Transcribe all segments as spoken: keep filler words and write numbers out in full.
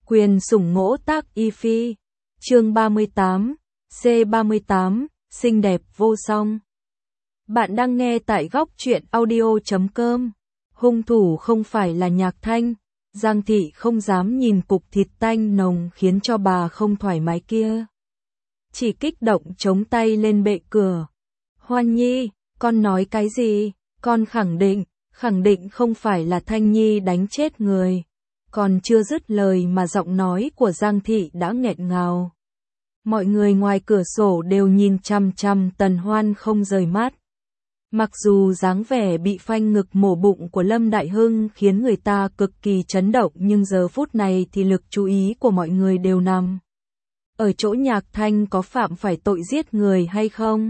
Quyền sủng ngỗ tác y phi. Chương ba mươi tám, C ba mươi tám, xinh đẹp vô song. Bạn đang nghe tại góc truyện audio chấm com. Hung thủ không phải là Nhạc Thanh. Giang Thị không dám nhìn cục thịt tanh nồng khiến cho bà không thoải mái kia. Chỉ kích động chống tay lên bệ cửa. Hoan Nhi, con nói cái gì? Con khẳng định, khẳng định không phải là Thanh Nhi đánh chết người. Còn chưa dứt lời mà giọng nói của Giang Thị đã nghẹn ngào. Mọi người ngoài cửa sổ đều nhìn chằm chằm Tần Hoan không rời mắt. Mặc dù dáng vẻ bị phanh ngực mổ bụng của Lâm Đại Hưng khiến người ta cực kỳ chấn động, nhưng giờ phút này thì lực chú ý của mọi người đều nằm ở chỗ Nhạc Thanh có phạm phải tội giết người hay không.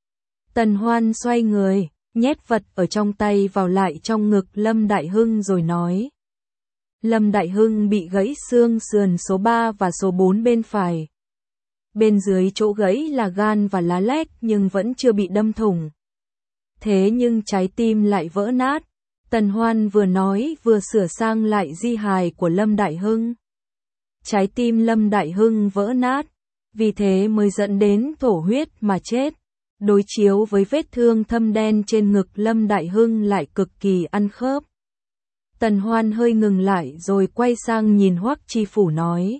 Tần Hoan xoay người, nhét vật ở trong tay vào lại trong ngực Lâm Đại Hưng rồi nói. Lâm Đại Hưng bị gãy xương sườn số ba và số bốn bên phải. Bên dưới chỗ gãy là gan và lá lách nhưng vẫn chưa bị đâm thủng. Thế nhưng trái tim lại vỡ nát. Tần Hoan vừa nói vừa sửa sang lại di hài của Lâm Đại Hưng. Trái tim Lâm Đại Hưng vỡ nát, vì thế mới dẫn đến thổ huyết mà chết. Đối chiếu với vết thương thâm đen trên ngực Lâm Đại Hưng lại cực kỳ ăn khớp. Tần Hoan hơi ngừng lại rồi quay sang nhìn Hoắc Chi Phủ nói.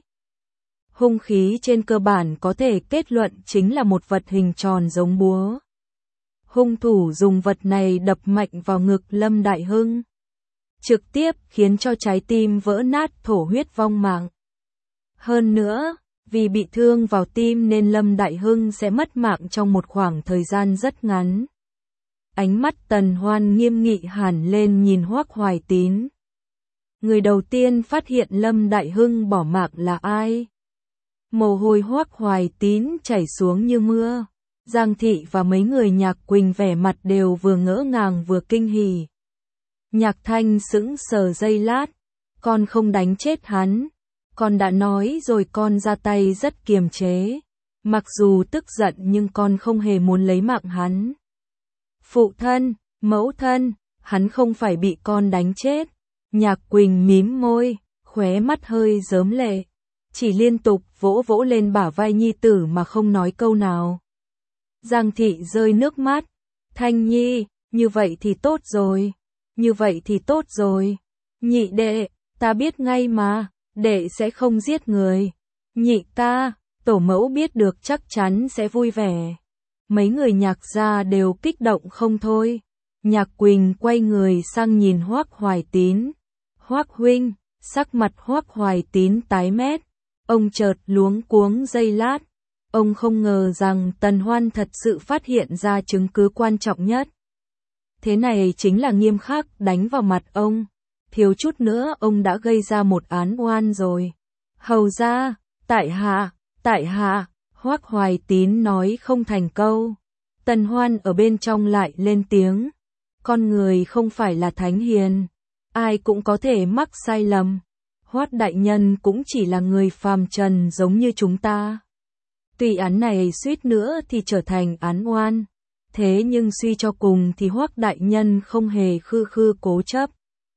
Hung khí trên cơ bản có thể kết luận chính là một vật hình tròn giống búa. Hung thủ dùng vật này đập mạnh vào ngực Lâm Đại Hưng, trực tiếp khiến cho trái tim vỡ nát, thổ huyết vong mạng. Hơn nữa, vì bị thương vào tim nên Lâm Đại Hưng sẽ mất mạng trong một khoảng thời gian rất ngắn. Ánh mắt Tần Hoan nghiêm nghị hẳn lên nhìn Hoắc Hoài Tín. Người đầu tiên phát hiện Lâm Đại Hưng bỏ mạng là ai? Mồ hôi Hoắc Hoài Tín chảy xuống như mưa. Giang Thị và mấy người Nhạc Quỳnh vẻ mặt đều vừa ngỡ ngàng vừa kinh hỉ. Nhạc Thanh sững sờ giây lát. Con không đánh chết hắn. Con đã nói rồi, con ra tay rất kiềm chế. Mặc dù tức giận nhưng con không hề muốn lấy mạng hắn. Phụ thân, mẫu thân, hắn không phải bị con đánh chết. Nhạc Quỳnh mím môi, khóe mắt hơi rớm lệ. Chỉ liên tục vỗ vỗ lên bả vai nhi tử mà không nói câu nào. Giang Thị rơi nước mắt. Thanh Nhi, như vậy thì tốt rồi. Như vậy thì tốt rồi. Nhị đệ, ta biết ngay mà, đệ sẽ không giết người. Nhị ca, tổ mẫu biết được chắc chắn sẽ vui vẻ. Mấy người Nhạc gia đều kích động không thôi. Nhạc Quỳnh quay người sang nhìn Hoắc Hoài Tín. Hoắc huynh, sắc mặt Hoắc Hoài Tín tái mét. Ông chợt luống cuống giây lát. Ông không ngờ rằng Tần Hoan thật sự phát hiện ra chứng cứ quan trọng nhất. Thế này chính là nghiêm khắc đánh vào mặt ông. Thiếu chút nữa ông đã gây ra một án oan rồi. Hầu ra, tại hạ, tại hạ, Hoắc Hoài Tín nói không thành câu. Tần Hoan ở bên trong lại lên tiếng. Con người không phải là thánh hiền. Ai cũng có thể mắc sai lầm. Hoắc đại nhân cũng chỉ là người phàm trần giống như chúng ta. Tuy án này suýt nữa thì trở thành án oan. Thế nhưng suy cho cùng thì Hoắc đại nhân không hề khư khư cố chấp.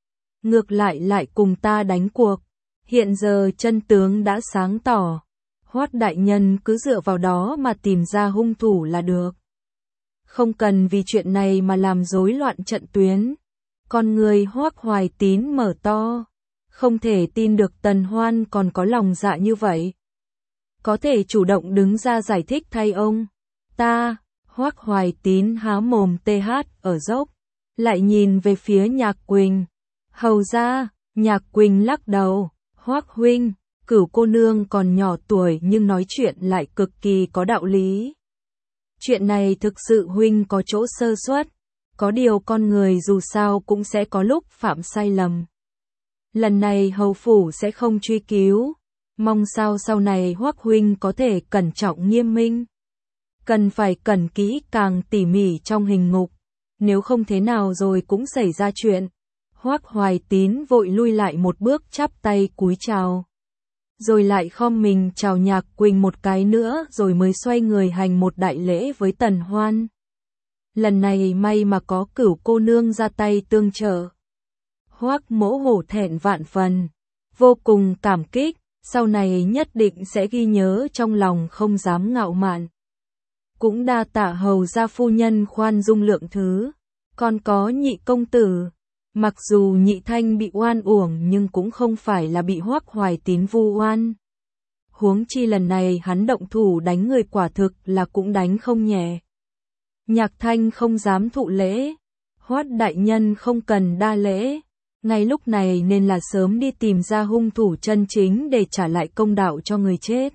Ngược lại lại cùng ta đánh cuộc. Hiện giờ chân tướng đã sáng tỏ. Hoắc đại nhân cứ dựa vào đó mà tìm ra hung thủ là được. Không cần vì chuyện này mà làm rối loạn trận tuyến. Con người Hoắc Hoài Tín mở to. Không thể tin được Tần Hoan còn có lòng dạ như vậy. Có thể chủ động đứng ra giải thích thay ông. Ta, Hoắc Hoài Tín há mồm tê hát ở dốc. Lại nhìn về phía Nhạc Quỳnh. Hầu ra, Nhạc Quỳnh lắc đầu. Hoắc huynh, Cửu cô nương còn nhỏ tuổi nhưng nói chuyện lại cực kỳ có đạo lý. Chuyện này thực sự huynh có chỗ sơ suất. Có điều con người dù sao cũng sẽ có lúc phạm sai lầm. Lần này hầu phủ sẽ không truy cứu. Mong sao sau này Hoắc huynh có thể cẩn trọng nghiêm minh. Cần phải cẩn kỹ càng tỉ mỉ trong hình ngục. Nếu không thế nào rồi cũng xảy ra chuyện. Hoắc Hoài Tín vội lui lại một bước chắp tay cúi chào. Rồi lại khom mình chào Nhạc Quỳnh một cái nữa rồi mới xoay người hành một đại lễ với Tần Hoan. Lần này may mà có Cửu cô nương ra tay tương trợ. Hoắc mỗ hổ thẹn vạn phần. Vô cùng cảm kích. sau này nhất định sẽ ghi nhớ trong lòng không dám ngạo mạn. Cũng đa tạ hầu gia phu nhân khoan dung lượng thứ, còn có nhị công tử. Mặc dù nhị thanh bị oan uổng nhưng cũng không phải là bị Hoắc Hoài Tín vu oan. Huống chi lần này hắn động thủ đánh người quả thực là cũng đánh không nhẹ. Nhạc thanh không dám thụ lễ, Hoắc đại nhân không cần đa lễ, ngay lúc này nên là sớm đi tìm ra hung thủ chân chính để trả lại công đạo cho người chết.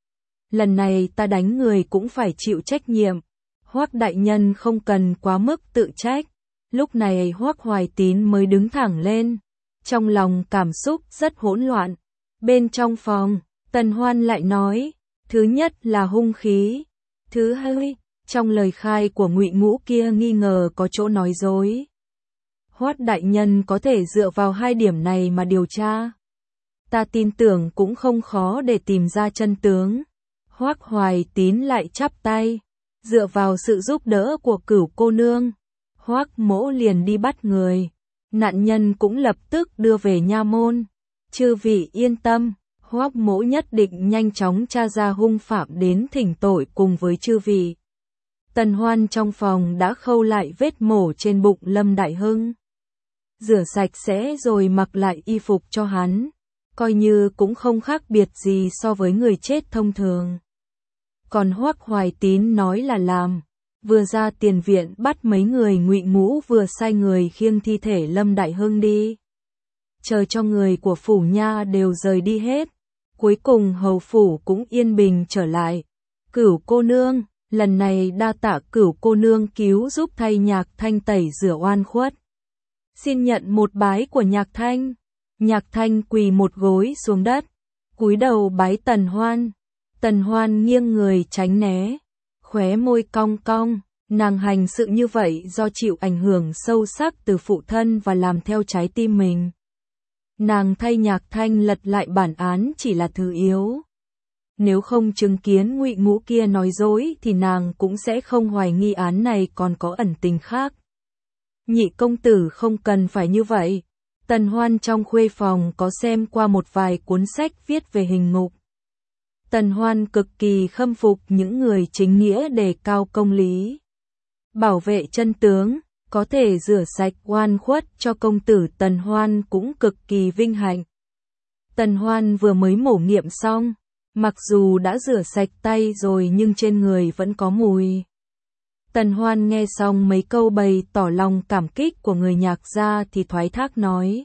Lần này ta đánh người cũng phải chịu trách nhiệm, Hoắc đại nhân không cần quá mức tự trách. Lúc này Hoắc Hoài Tín mới đứng thẳng lên, trong lòng cảm xúc rất hỗn loạn. Bên trong phòng, Tần Hoan lại nói, thứ nhất là hung khí, thứ hai, trong lời khai của Ngụy Ngũ kia nghi ngờ có chỗ nói dối. Hoắc đại nhân có thể dựa vào hai điểm này mà điều tra. Ta tin tưởng cũng không khó để tìm ra chân tướng. Hoắc Hoài Tín lại chắp tay, dựa vào sự giúp đỡ của Cửu cô nương, Hoắc mỗ liền đi bắt người, nạn nhân cũng lập tức đưa về nha môn. Chư vị yên tâm, Hoắc mỗ nhất định nhanh chóng tra ra hung phạm đến thỉnh tội cùng với chư vị. Tần Hoan trong phòng đã khâu lại vết mổ trên bụng Lâm Đại Hưng, rửa sạch sẽ rồi mặc lại y phục cho hắn, coi như cũng không khác biệt gì so với người chết thông thường. Còn Hoắc Hoài Tín nói là làm, vừa ra tiền viện bắt mấy người Ngụy Ngũ vừa sai người khiêng thi thể Lâm Đại Hưng đi. Chờ cho người của phủ nha đều rời đi hết, cuối cùng hầu phủ cũng yên bình trở lại. Cửu cô nương, lần này đa tạ Cửu cô nương cứu giúp thay Nhạc Thanh tẩy rửa oan khuất. Xin nhận một bái của Nhạc Thanh. Nhạc Thanh quỳ một gối xuống đất, cúi đầu bái Tần Hoan. Tần Hoan nghiêng người tránh né, khóe môi cong cong, nàng hành sự như vậy do chịu ảnh hưởng sâu sắc từ phụ thân và làm theo trái tim mình. Nàng thay Nhạc Thanh lật lại bản án chỉ là thứ yếu. Nếu không chứng kiến Ngụy Ngũ kia nói dối thì nàng cũng sẽ không hoài nghi án này còn có ẩn tình khác. Nhị công tử không cần phải như vậy. Tần Hoan trong khuê phòng có xem qua một vài cuốn sách viết về hình ngục. Tần Hoan cực kỳ khâm phục những người chính nghĩa đề cao công lý, bảo vệ chân tướng, có thể rửa sạch oan khuất cho công tử Tần Hoan cũng cực kỳ vinh hạnh. Tần Hoan vừa mới mổ nghiệm xong, mặc dù đã rửa sạch tay rồi nhưng trên người vẫn có mùi. Tần Hoan nghe xong mấy câu bày tỏ lòng cảm kích của người Nhạc gia thì thoái thác nói.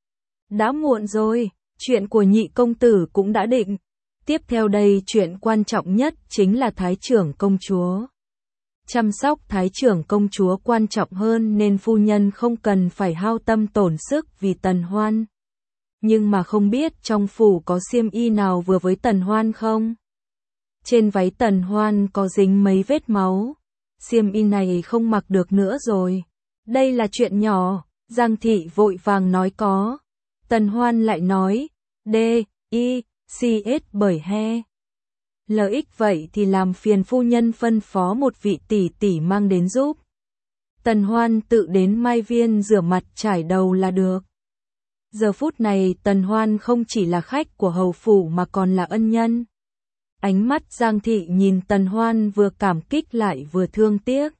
Đã muộn rồi, chuyện của nhị công tử cũng đã định. Tiếp theo đây chuyện quan trọng nhất chính là Thái trưởng công chúa. Chăm sóc Thái trưởng công chúa quan trọng hơn nên phu nhân không cần phải hao tâm tổn sức vì Tần Hoan. Nhưng mà không biết trong phủ có xiêm y nào vừa với Tần Hoan không? Trên váy Tần Hoan có dính mấy vết máu. Xiêm y này không mặc được nữa rồi. Đây là chuyện nhỏ, Giang thị vội vàng nói có. Tần Hoan lại nói, D, I, C S bởi he. Lợi ích vậy thì làm phiền phu nhân phân phó một vị tỷ tỷ mang đến giúp. Tần Hoan tự đến Mai Viên rửa mặt trải đầu là được. Giờ phút này Tần Hoan không chỉ là khách của hầu phủ mà còn là ân nhân. Ánh mắt Giang thị nhìn Tần Hoan vừa cảm kích lại vừa thương tiếc.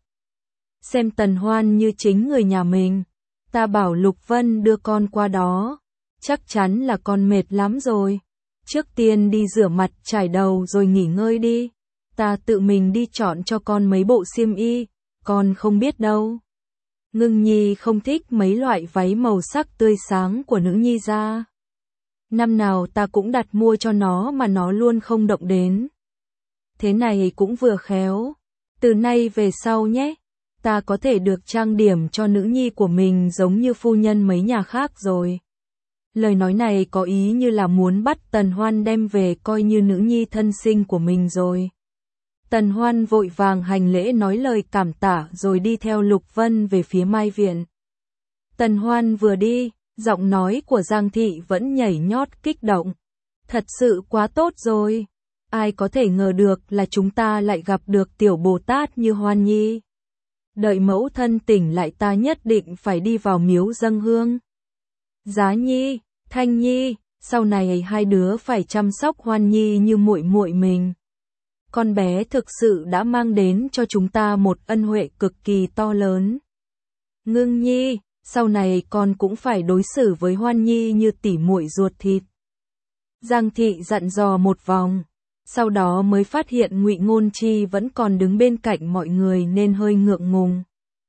Xem Tần Hoan như chính người nhà mình. Ta bảo Lục Vân đưa con qua đó. Chắc chắn là con mệt lắm rồi. Trước tiên đi rửa mặt trải đầu rồi nghỉ ngơi đi. Ta tự mình đi chọn cho con mấy bộ xiêm y. Con không biết đâu. Ngưng Nhi không thích mấy loại váy màu sắc tươi sáng của nữ nhi ra. Năm nào ta cũng đặt mua cho nó mà nó luôn không động đến. Thế này cũng vừa khéo. Từ nay về sau nhé, ta có thể được trang điểm cho nữ nhi của mình giống như phu nhân mấy nhà khác rồi. Lời nói này có ý như là muốn bắt Tần Hoan đem về coi như nữ nhi thân sinh của mình rồi. Tần Hoan vội vàng hành lễ nói lời cảm tạ rồi đi theo Lục Vân về phía Mai Viện. Tần Hoan vừa đi, giọng nói của Giang thị vẫn nhảy nhót kích động. Thật sự quá tốt rồi. Ai có thể ngờ được là chúng ta lại gặp được tiểu Bồ Tát như Hoan Nhi. Đợi mẫu thân tỉnh lại ta nhất định phải đi vào miếu dâng hương. Giá Nhi, Thanh Nhi, sau này hai đứa phải chăm sóc Hoan Nhi như muội muội mình. Con bé thực sự đã mang đến cho chúng ta một ân huệ cực kỳ to lớn. Ngưng Nhi, sau này con cũng phải đối xử với Hoan Nhi như tỉ muội ruột thịt. Giang thị dặn dò một vòng, sau đó mới phát hiện Ngụy Ngôn Chi vẫn còn đứng bên cạnh mọi người nên hơi ngượng ngùng.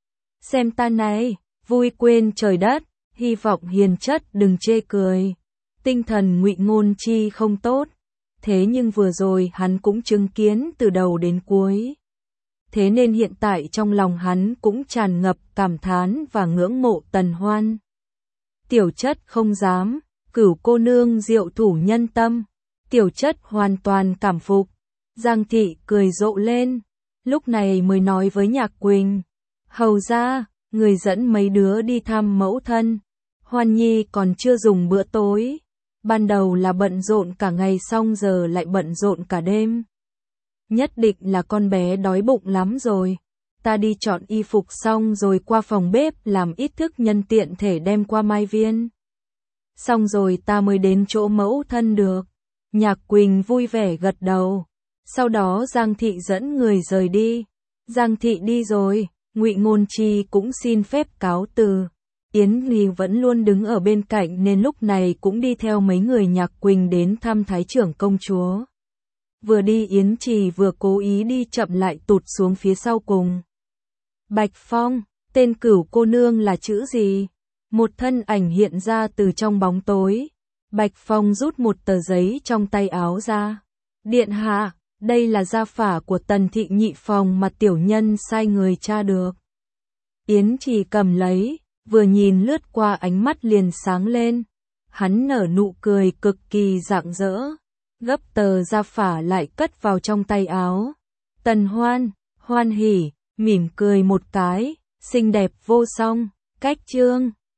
Xem ta này, vui quên trời đất, hy vọng hiền chất đừng chê cười. Tinh thần Ngụy Ngôn Chi không tốt, thế nhưng vừa rồi hắn cũng chứng kiến từ đầu đến cuối. Thế nên hiện tại trong lòng hắn cũng tràn ngập cảm thán và ngưỡng mộ Tần Hoan. Tiểu chất không dám, Cửu cô nương diệu thủ nhân tâm, tiểu chất hoàn toàn cảm phục. Giang thị cười rộ lên, lúc này mới nói với Nhạc Quỳnh, hầu ra, người dẫn mấy đứa đi thăm mẫu thân. Hoan Nhi còn chưa dùng bữa tối, ban đầu là bận rộn cả ngày xong giờ lại bận rộn cả đêm. Nhất định là con bé đói bụng lắm rồi. Ta đi chọn y phục xong rồi qua phòng bếp làm ít thức nhân tiện thể đem qua Mai Viên. Xong rồi ta mới đến chỗ mẫu thân được. Nhạc Quỳnh vui vẻ gật đầu. Sau đó Giang thị dẫn người rời đi. Giang thị đi rồi, Ngụy Ngôn Chi cũng xin phép cáo từ. Yến Ly vẫn luôn đứng ở bên cạnh nên lúc này cũng đi theo mấy người Nhạc Quỳnh đến thăm Thái trưởng công chúa. Vừa đi Yến Trì vừa cố ý đi chậm lại tụt xuống phía sau cùng. Bạch Phong, tên Cửu cô nương là chữ gì? Một thân ảnh hiện ra từ trong bóng tối. Bạch Phong rút một tờ giấy trong tay áo ra. Điện hạ, đây là gia phả của Tần thị nhị phòng mà tiểu nhân sai người tra được. Yến Trì cầm lấy, vừa nhìn lướt qua ánh mắt liền sáng lên. Hắn nở nụ cười cực kỳ rạng rỡ, gấp tờ gia phả lại cất vào trong tay áo. Tần Hoan, hoan hỉ, mỉm cười một cái, xinh đẹp vô song, cách chương.